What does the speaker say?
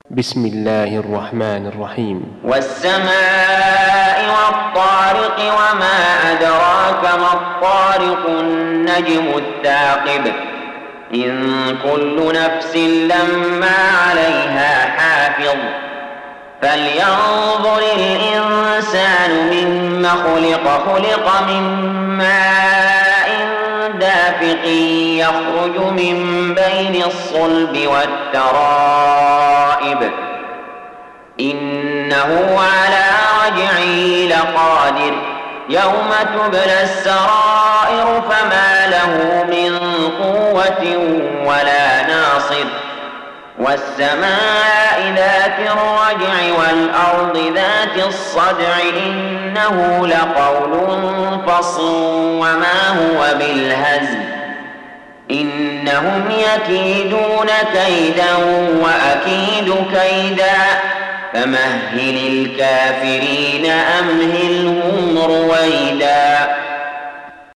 بسم الله الرحمن الرحيم. والسماء والطارق وما أدراك ما الطارق النجم الثاقب إن كل نفس لما عليها حافظ فلينظر الإنسان مما خلق من ماء دافق يخرج من بين الصلب والترائب إنه على رجعه لقادر يوم تبلى السرائر فما له من قوة ولا ناصر والسماء ذات الرجع والأرض ذات الصدع إنه لقول فصل وما هو بالهزل إنهم يكيدون كيدا وأكيد كيدا فمهل الكافرين أمهلهم رويدا.